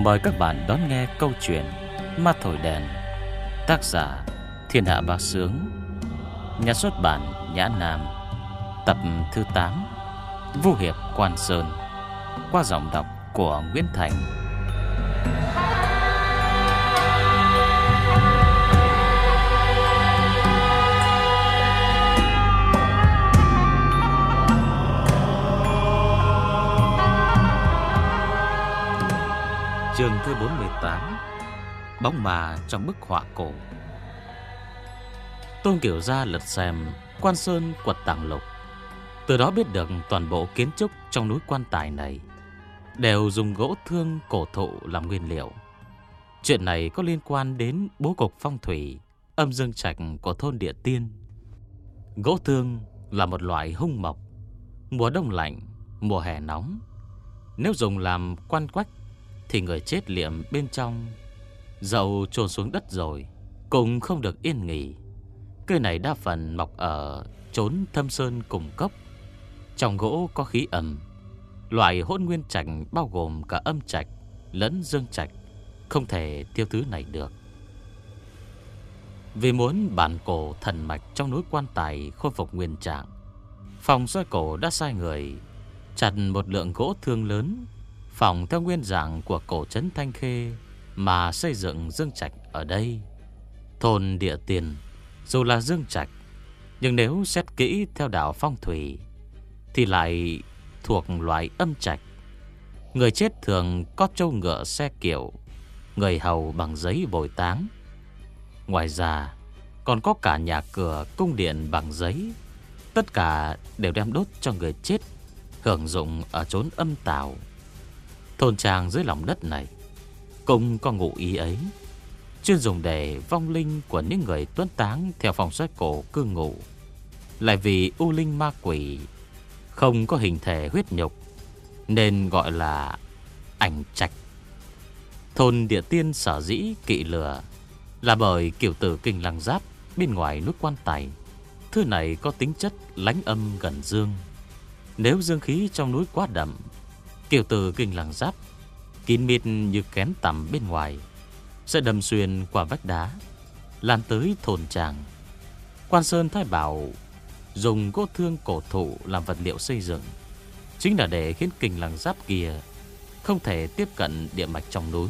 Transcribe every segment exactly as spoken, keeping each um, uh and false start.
Mời các bạn đón nghe câu chuyện Ma Thổi Đèn, tác giả Thiên Hạ Bá Sướng, nhà xuất bản Nhã Nam, tập thứ tám, Vu Hiệp Quan Sơn, qua giọng đọc của Nguyễn Thành. Chương thứ bốn mươi tám, Bóng ma trong bức họa cổ. Tôn Kiểu Gia lật xem Quan Sơn Quật Tàng Lục, từ đó biết được toàn bộ kiến trúc trong núi Quan Tài này đều dùng gỗ thương cổ thụ làm nguyên liệu. Chuyện này có liên quan đến bố cục phong thủy, âm dương trạch của thôn Địa Tiên. Gỗ thương là một loại hung mộc, mùa đông lạnh, mùa hè nóng. Nếu dùng làm quan quách thì người chết liệm bên trong, dầu chôn xuống đất rồi cũng không được yên nghỉ. Cây này đa phần mọc ở chốn thâm sơn cùng cốc. Trong gỗ có khí ẩm, loại hỗn nguyên trạch bao gồm cả âm trạch lẫn dương trạch, không thể thiếu thứ này được. Vì muốn bản cổ thần mạch trong núi Quan Tài khôi phục nguyên trạng, phòng soi cổ đã sai người chặt một lượng gỗ thương lớn, phòng theo nguyên dạng của cổ trấn Thanh Khê mà xây dựng dương trạch ở đây. Thôn Địa Tiên dù là dương trạch, nhưng nếu xét kỹ theo đạo phong thủy thì lại thuộc loại âm trạch. Người chết thường có trâu ngựa xe kiệu, người hầu bằng giấy bồi táng. Ngoài ra còn có cả nhà cửa cung điện bằng giấy. Tất cả đều đem đốt cho người chết hưởng dụng ở chốn âm tào. Thôn trang dưới lòng đất này cũng có ngụ ý ấy, chuyên dùng để vong linh của những người tuấn táng theo phong xoáy cổ cư ngụ. Lại vì u linh ma quỷ không có hình thể huyết nhục nên gọi là ảnh trạch. Thôn Địa Tiên sở dĩ kỵ lửa là bởi kiểu tử kinh lăng giáp bên ngoài núi Quan Tài. Thứ này có tính chất lánh âm gần dương. Nếu dương khí trong núi quá đậm, kiểu tử kinh lăng giáp kín mít như kén tằm bên ngoài sẽ đâm xuyên qua vách đá, lan tới thôn tràng. Quan Sơn Thái Bảo dùng gỗ thương cổ thụ làm vật liệu xây dựng, chính là để khiến kình lăng giáp kia không thể tiếp cận địa mạch trong núi.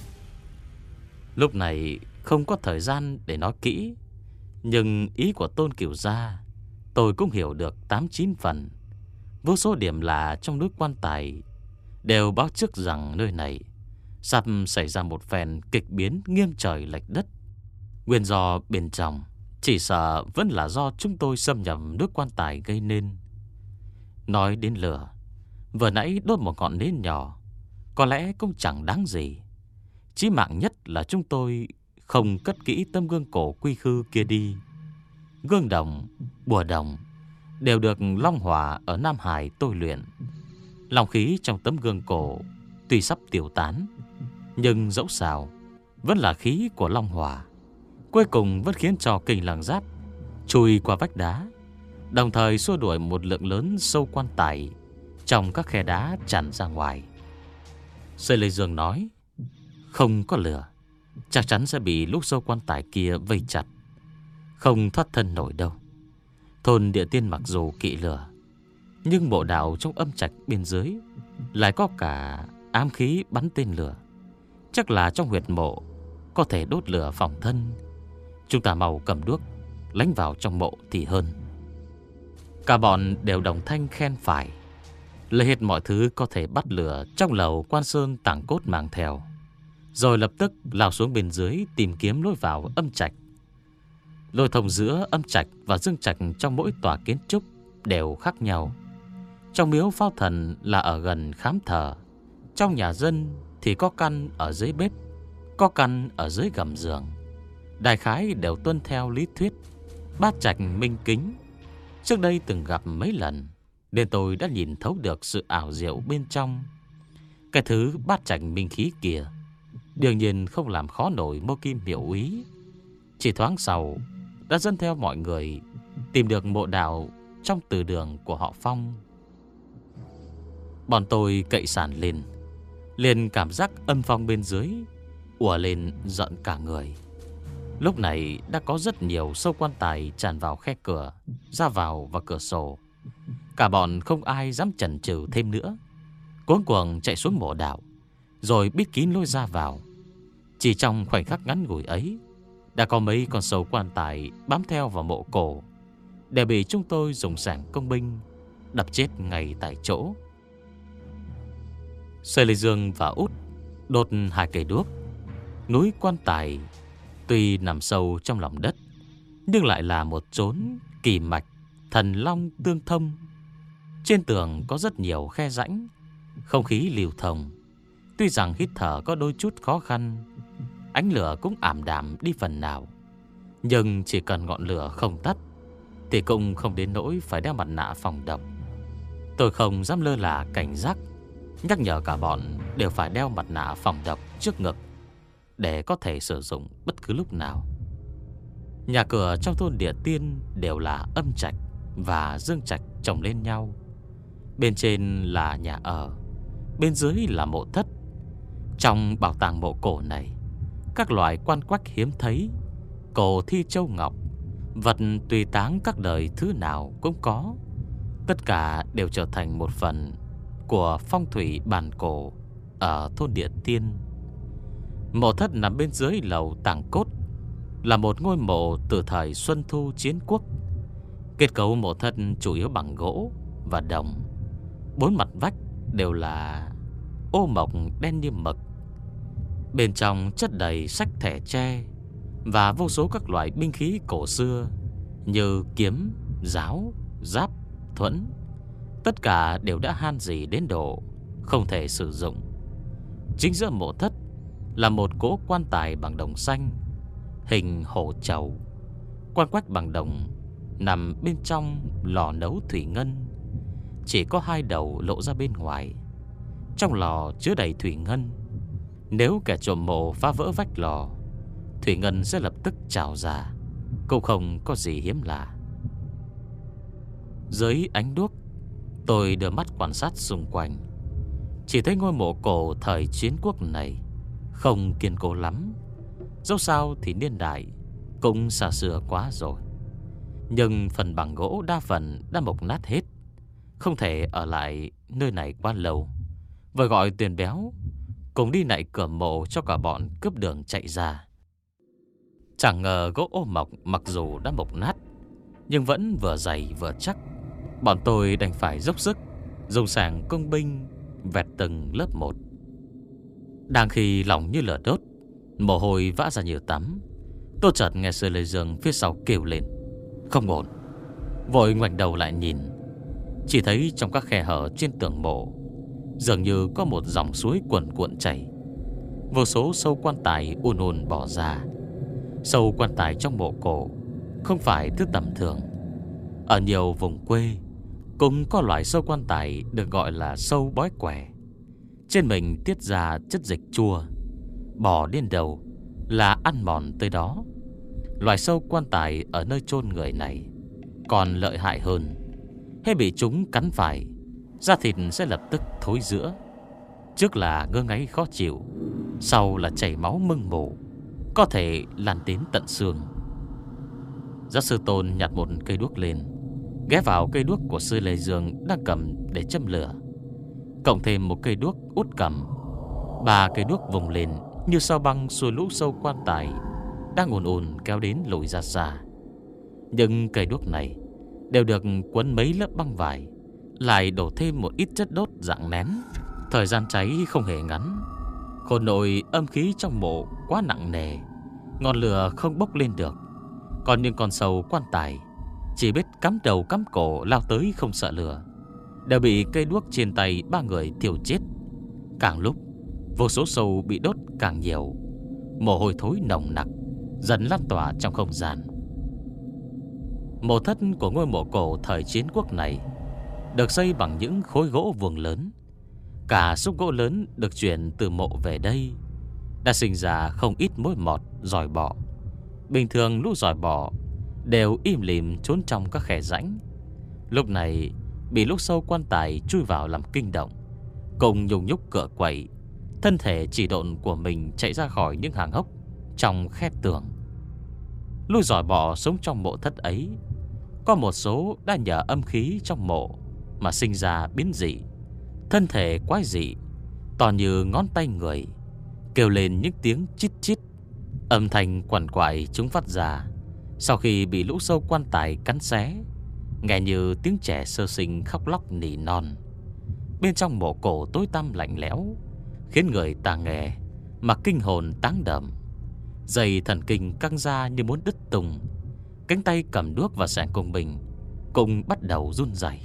Lúc này không có thời gian để nói kỹ, nhưng ý của Tôn Kiểu Gia tôi cũng hiểu được tám chín phần. Vô số điểm là trong núi Quan Tài đều báo trước rằng nơi này sắp xảy ra một phen kịch biến nghiêng trời lệch đất. Nguyên do bên trong chỉ sợ vẫn là do chúng tôi xâm nhập nước Quan Tài gây nên. Nói đến lửa, vừa nãy đốt một ngọn nến nhỏ có lẽ cũng chẳng đáng gì. Chí mạng nhất là chúng tôi không cất kỹ tấm gương cổ quy khư kia đi. Gương đồng, bùa đồng đều được Long Hỏa ở Nam Hải tôi luyện. Long khí trong tấm gương cổ tuy sắp tiêu tán, nhưng dẫu sao vẫn là khí của Long Hỏa. Cuối cùng vẫn khiến cho kình lăng giáp chui qua vách đá, đồng thời xua đuổi một lượng lớn sâu Quan Tài trong các khe đá tràn ra ngoài. Sê Lê Dương nói, không có lửa chắc chắn sẽ bị lúc sâu Quan Tài kia vây chặt, không thoát thân nổi đâu. Thôn Địa Tiên mặc dù kỵ lửa, nhưng mộ đạo trong âm trạch bên dưới lại có cả ám khí bắn tên lửa. Chắc là trong huyệt mộ có thể đốt lửa phòng thân. Chúng ta mau cầm đuốc lánh vào trong mộ thì hơn. Cả bọn đều đồng thanh khen phải, lấy hết mọi thứ có thể bắt lửa trong lầu Quan Sơn tàng cốt mang theo, rồi lập tức lao xuống bên dưới tìm kiếm lối vào âm trạch. Lối thông giữa âm trạch và dương trạch trong mỗi tòa kiến trúc đều khác nhau. Trong miếu Phao Thần là ở gần khám thờ, trong nhà dân thì có căn ở dưới bếp, có căn ở dưới gầm giường. Đại khái đều tuân theo lý thuyết bát trạch minh kính. Trước đây từng gặp mấy lần nên tôi đã nhìn thấu được sự ảo diệu bên trong. Cái thứ bát trạch minh khí kia đương nhiên không làm khó nổi Mô Kim Hiểu Úy. Chỉ thoáng sau đã dẫn theo mọi người tìm được mộ đạo trong từ đường của họ Phong. Bọn tôi cậy sàn lên, liền cảm giác âm phong bên dưới ùa lên giận cả người. Lúc này đã có rất nhiều sâu quan tài tràn vào khe cửa, ra vào và cửa sổ. Cả bọn không ai dám chần chừ thêm nữa, cuống cuồng chạy xuống mộ đạo, rồi bít kín lối ra vào. Chỉ trong khoảnh khắc ngắn ngủi ấy, đã có mấy con sâu quan tài bám theo vào mộ cổ, để bị chúng tôi dùng sảng công binh đập chết ngay tại chỗ. Sê Lê Dương và Út đốt hai cây đuốc. Núi quan tài tuy nằm sâu trong lòng đất, nhưng lại là một chốn kỳ mạch thần long tương thông. Trên tường có rất nhiều khe rãnh, không khí lưu thông. Tuy rằng hít thở có đôi chút khó khăn, ánh lửa cũng ảm đạm đi phần nào, nhưng chỉ cần ngọn lửa không tắt thì cũng không đến nỗi phải đeo mặt nạ phòng độc. Tôi không dám lơ là cảnh giác, nhắc nhở cả bọn đều phải đeo mặt nạ phòng độc trước ngực để có thể sử dụng bất cứ lúc nào. Nhà cửa trong thôn Địa Tiên đều là âm trạch và dương trạch chồng lên nhau. Bên trên là nhà ở, bên dưới là mộ thất. Trong bảo tàng mộ cổ này, các loại quan quách hiếm thấy, cổ thi châu ngọc, vật tùy táng các đời thứ nào cũng có. Tất cả đều trở thành một phần của phong thủy bản cổ ở thôn Địa Tiên. Mộ thất nằm bên dưới lầu tàng cốt, là một ngôi mộ từ thời Xuân Thu Chiến Quốc. Kết cấu mộ thất chủ yếu bằng gỗ và đồng. Bốn mặt vách đều là ô mộc đen như mực. Bên trong chất đầy sách thẻ tre và vô số các loại binh khí cổ xưa như kiếm, giáo, giáp, thuẫn. Tất cả đều đã han rỉ đến độ không thể sử dụng. Chính giữa mộ thất là một cỗ quan tài bằng đồng xanh, hình hổ trầu. Quan quách bằng đồng nằm bên trong lò nấu thủy ngân, chỉ có hai đầu lộ ra bên ngoài. Trong lò chứa đầy thủy ngân. Nếu kẻ trộm mộ phá vỡ vách lò, thủy ngân sẽ lập tức trào ra, cũng không có gì hiếm lạ. Dưới ánh đuốc, tôi đưa mắt quan sát xung quanh. Chỉ thấy ngôi mộ cổ thời Chiến Quốc này không kiên cố lắm. Dẫu sao thì niên đại cũng xa xưa quá rồi, nhưng phần bằng gỗ đa phần đã mục nát hết, không thể ở lại nơi này quá lâu. Vừa gọi Tuyền Béo cùng đi nạy cửa mộ cho cả bọn cướp đường chạy ra. Chẳng ngờ gỗ ô mộc mặc dù đã mục nát, nhưng vẫn vừa dày vừa chắc. Bọn tôi đành phải dốc sức dùng sảng công binh vẹt từng lớp một. Đang khi lòng như lửa đốt, mồ hôi vã ra như tắm, tôi chợt nghe Sơ Lê Dương phía sau kêu lên không ổn. Vội ngoảnh đầu lại nhìn, chỉ thấy trong các khe hở trên tường mộ dường như có một dòng suối cuồn cuộn chảy. Vô số sâu quan tài ùn ùn bỏ ra. Sâu quan tài trong mộ cổ không phải thứ tầm thường. Ở nhiều vùng quê cũng có loại sâu quan tài được gọi là sâu bói quẻ. Trên mình tiết ra chất dịch chua, bỏ đến đầu là ăn mòn tới đó. Loài sâu quan tài ở nơi chôn người này còn lợi hại hơn. Hễ bị chúng cắn phải, da thịt sẽ lập tức thối rữa. Trước là ngơ ngáy khó chịu, sau là chảy máu mưng mủ, có thể lan đến tận xương. Giáo sư Tôn nhặt một cây đuốc lên, ghé vào cây đuốc của Sư Lê Dương đang cầm để châm lửa, cộng thêm một cây đuốc Út cầm. Ba cây đuốc vùng lên như sao băng xua lũ sâu quan tài đang ùn ùn kéo đến lùi ra xa. Nhưng cây đuốc này đều được quấn mấy lớp băng vải, lại đổ thêm một ít chất đốt dạng nén. Thời gian cháy không hề ngắn. Khôn nội âm khí trong mộ quá nặng nề, ngọn lửa không bốc lên được. Còn những con sâu quan tài chỉ biết cắm đầu cắm cổ lao tới không sợ lửa, đều bị cây đuốc trên tay ba người thiêu chết. Càng lúc vô số sâu bị đốt càng nhiều, mồ hôi thối nồng nặc dần lan tỏa trong không gian. Mộ thất của ngôi mộ cổ thời Chiến Quốc này được xây bằng những khối gỗ vuông lớn. Cả xúc gỗ lớn được chuyển từ mộ về đây đã sinh ra không ít mối mọt giòi bọ. Bình thường lũ giòi bọ đều im lìm trốn trong các khe rãnh. Lúc này bị lũ sâu quan tài chui vào làm kinh động, cùng nhung nhúc cựa quậy, thân thể chỉ độn của mình chạy ra khỏi những hàng hốc trong khe tường. Lũ giỏi bọ sống trong mộ thất ấy, có một số đã nhờ âm khí trong mộ mà sinh ra biến dị, thân thể quái dị, to như ngón tay người, kêu lên những tiếng chít chít. Âm thanh quằn quại chúng phát ra sau khi bị lũ sâu quan tài cắn xé, nghe như tiếng trẻ sơ sinh khóc lóc nỉ non. Bên trong mộ cổ tối tăm lạnh lẽo, khiến người ta nghe mà kinh hồn táng đậm. Dây thần kinh căng ra như muốn đứt tung. Cánh tay cầm đuốc và xẻng cùng mình cũng bắt đầu run rẩy.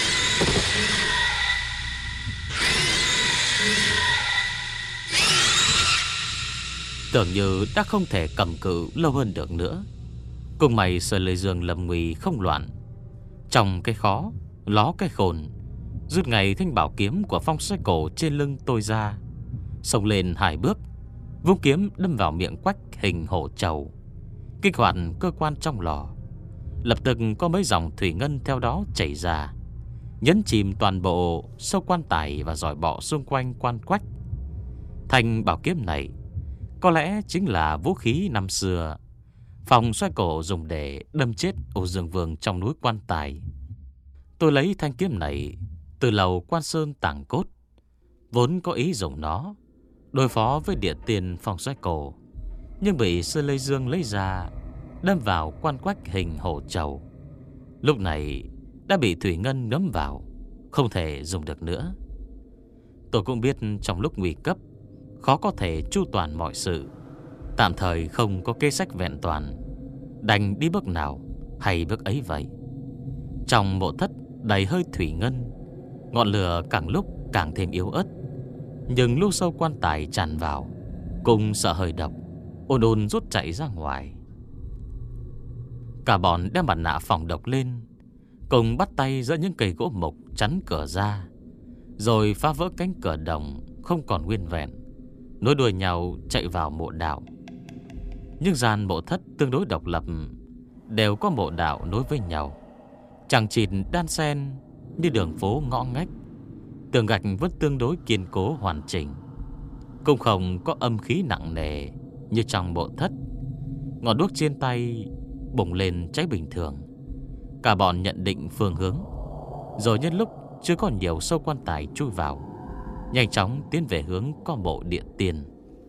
Tưởng như đã không thể cầm cự lâu hơn được nữa. Cùng mày Sở Lê Dương lầm nguy không loạn. Trong cái khó, ló cái khôn, rút ngay thanh bảo kiếm của Phong Xoay Cổ trên lưng tôi ra, xông lên hai bước, vung kiếm đâm vào miệng quách hình hổ trầu, kích hoạt cơ quan trong lò. Lập tức có mấy dòng thủy ngân theo đó chảy ra, nhấn chìm toàn bộ sâu quan tài và giỏi bọ xung quanh quan quách. Thanh bảo kiếm này có lẽ chính là vũ khí năm xưa Phong Xoay Cổ dùng để đâm chết Âu Dương Vương trong núi quan tài. Tôi lấy thanh kiếm này từ lầu Quan Sơn Tàng Cốt, vốn có ý dùng nó đối phó với địa tiên Phong Xoay Cổ, nhưng bị Sư Lê Dương lấy ra đâm vào quan quách hình hổ trầu. Lúc này đã bị thủy ngân ngấm vào, không thể dùng được nữa. Tôi cũng biết trong lúc nguy cấp khó có thể chu toàn mọi sự, tạm thời không có kế sách vẹn toàn, đành đi bước nào hay bước ấy vậy. Trong mộ thất đầy hơi thủy ngân, ngọn lửa càng lúc càng thêm yếu ớt, nhưng lũ sâu quan tài tràn vào cùng sợ hơi độc, ồn ồn rút chạy ra ngoài. Cả bọn đem mặt nạ phòng độc lên, cùng bắt tay giữa những cây gỗ mục chắn cửa ra, rồi phá vỡ cánh cửa đồng không còn nguyên vẹn, nối đuôi nhau chạy vào mộ đạo. Nhưng gian mộ thất tương đối độc lập, đều có mộ đạo nối với nhau, chẳng chịt đan xen như đường phố ngõ ngách. Tường gạch vẫn tương đối kiên cố hoàn chỉnh, cũng không có âm khí nặng nề như trong mộ thất. Ngọn đuốc trên tay bùng lên cháy bình thường. Cả bọn nhận định phương hướng, rồi nhân lúc chưa có nhiều sâu quan tài chui vào, nhanh chóng tiến về hướng có mộ địa tiên.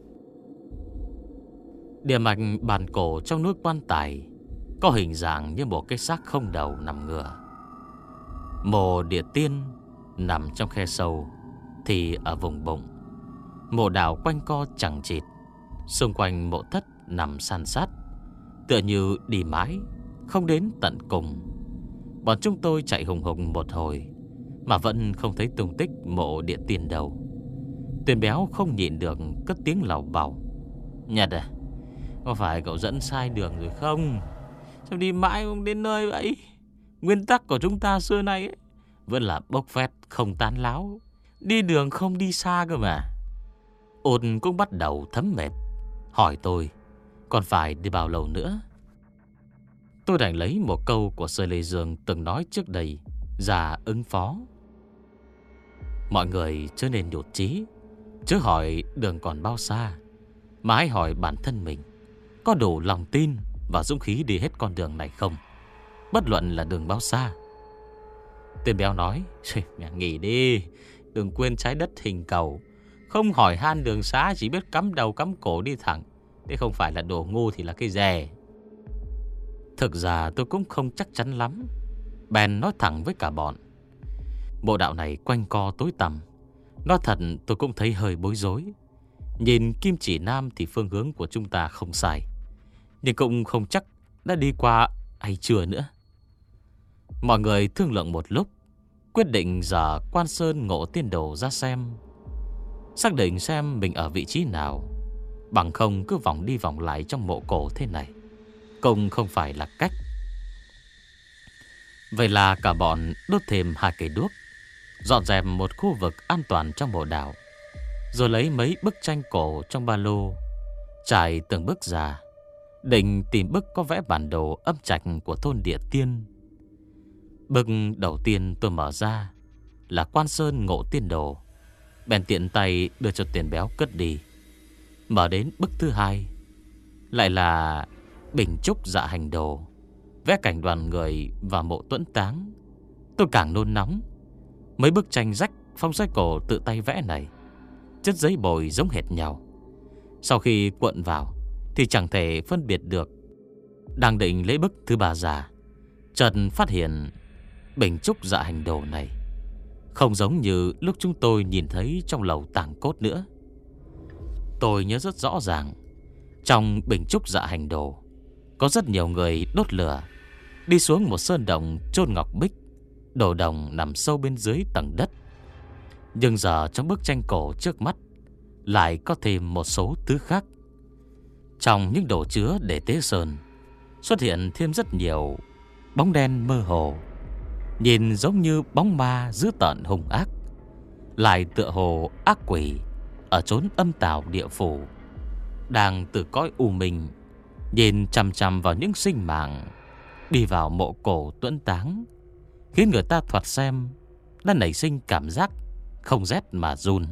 Địa mạch bàn cổ trong núi quan tài có hình dạng như một cái xác không đầu nằm ngửa. Mộ địa tiên nằm trong khe sâu thì ở vùng bụng. Mộ đảo quanh co chẳng chịt, xung quanh mộ thất nằm san sát, tựa như đi mãi không đến tận cùng. Bọn chúng tôi chạy hùng hùng một hồi mà vẫn không thấy tung tích mộ địa tiên đâu. Tuyền Béo không nhịn được cất tiếng lầu bầu: Nhật à, có phải cậu dẫn sai đường rồi không? Sao đi mãi không đến nơi vậy? Nguyên tắc của chúng ta xưa nay ấy vẫn là bốc phét không tán láo, đi đường không đi xa cơ mà. Ôn cũng bắt đầu thấm mệt, hỏi tôi còn phải đi bao lâu nữa. Tôi đành lấy một câu của Sơ Lê Dương từng nói trước đây ra ứng phó: Mọi người chớ nên nhụt chí, chớ hỏi đường còn bao xa, mà hãy hỏi bản thân mình có đủ lòng tin và dũng khí đi hết con đường này không, bất luận là đường bao xa. Tên Béo nói: Mẹ nghỉ đi, đừng quên trái đất hình cầu, không hỏi han đường xá, chỉ biết cắm đầu cắm cổ đi thẳng, thế không phải là đồ ngu thì là cái dè. Thực ra tôi cũng không chắc chắn lắm, bèn nói thẳng với cả bọn: Bộ đạo này quanh co tối tăm, nói thật tôi cũng thấy hơi bối rối. Nhìn kim chỉ nam thì phương hướng của chúng ta không sai, nhưng cũng không chắc đã đi qua hay chưa nữa. Mọi người thương lượng một lúc, quyết định dở Quan Sơn Ngộ Tiên Đồ ra xem, xác định xem mình ở vị trí nào. Bằng không cứ vòng đi vòng lại trong mộ cổ thế này cũng không phải là cách. Vậy là cả bọn đốt thêm hai cây đuốc, dọn dẹp một khu vực an toàn trong mộ đảo, rồi lấy mấy bức tranh cổ trong ba lô, trải từng bức ra, định tìm bức có vẽ bản đồ âm trạch của thôn địa tiên. Bức đầu tiên tôi mở ra là Quan Sơn Ngộ Tiên Đồ. bèn tiện tay đưa cho Tiền Béo cất đi. Mở đến bức thứ hai, lại là bình trúc dạ hành đồ, vẽ cảnh đoàn người và mộ tuẫn táng. Tôi càng nôn nóng. Mấy bức tranh rách Phong Xoay Cổ tự tay vẽ này, chất giấy bồi giống hệt nhau. Sau khi cuộn vào thì chẳng thể phân biệt được. Đang định lấy bức thứ ba ra, chợt phát hiện bình trúc dạ hành đồ này không giống như lúc chúng tôi nhìn thấy trong lầu tàng cốt nữa. Tôi nhớ rất rõ ràng, trong bình trúc dạ hành đồ có rất nhiều người đốt lửa, đi xuống một sơn động chôn ngọc bích, đồ đồng nằm sâu bên dưới tầng đất. Nhưng giờ trong bức tranh cổ trước mắt lại có thêm một số thứ khác. Trong những đồ chứa để tế sơn xuất hiện thêm rất nhiều bóng đen mơ hồ, nhìn giống như bóng ma dữ tợn hung ác, lại tựa hồ ác quỷ ở chốn âm tào địa phủ, đang từ cõi u minh nhìn chằm chằm vào những sinh mạng đi vào mộ cổ tuẫn táng, khiến người ta thoạt xem đã nảy sinh cảm giác không rét mà run.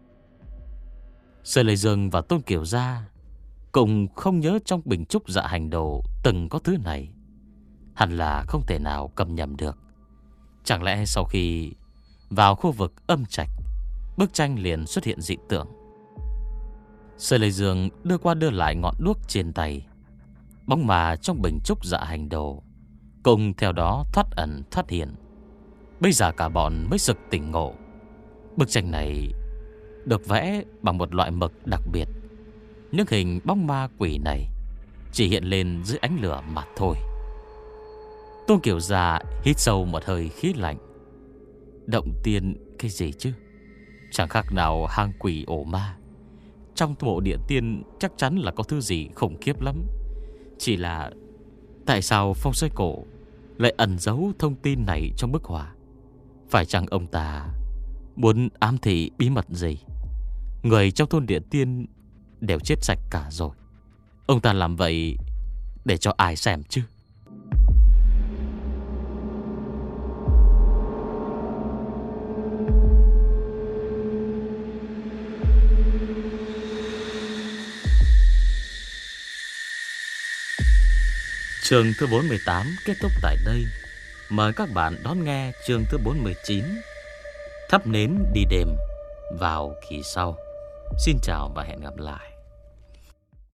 Sở Lệ Dương và Tôn Kiều Gia cùng không nhớ trong bình trúc dạ hành đồ từng có thứ này. Hẳn là không thể nào cầm nhầm được. Chẳng lẽ sau khi vào khu vực âm trạch, bức tranh liền xuất hiện dị tượng? Sở Lệ Dương đưa qua đưa lại ngọn đuốc trên tay. Bóng mà trong bình trúc dạ hành đồ cùng theo đó thoát ẩn thoát hiện. Bây giờ cả bọn mới sực tỉnh ngộ. Bức tranh này được vẽ bằng một loại mực đặc biệt. Những hình bóng ma quỷ này chỉ hiện lên dưới ánh lửa mà thôi. Tôn Kiều Gia hít sâu một hơi khí lạnh. Động tiên cái gì chứ? Chẳng khác nào hang quỷ ổ ma. Trong mộ địa tiên chắc chắn là có thứ gì khủng khiếp lắm. Chỉ là tại sao Phong Xoay Cổ lại ẩn giấu thông tin này trong bức họa? Phải chăng ông ta muốn ám thị bí mật gì? Người trong thôn địa tiên đều chết sạch cả rồi. Ông ta làm vậy để cho ai xem chứ? Chương thứ bốn mươi tám kết thúc tại đây. Mời các bạn đón nghe chương thứ bốn mươi chín, Thắp nến đi đêm, vào kỳ sau. Xin chào và hẹn gặp lại.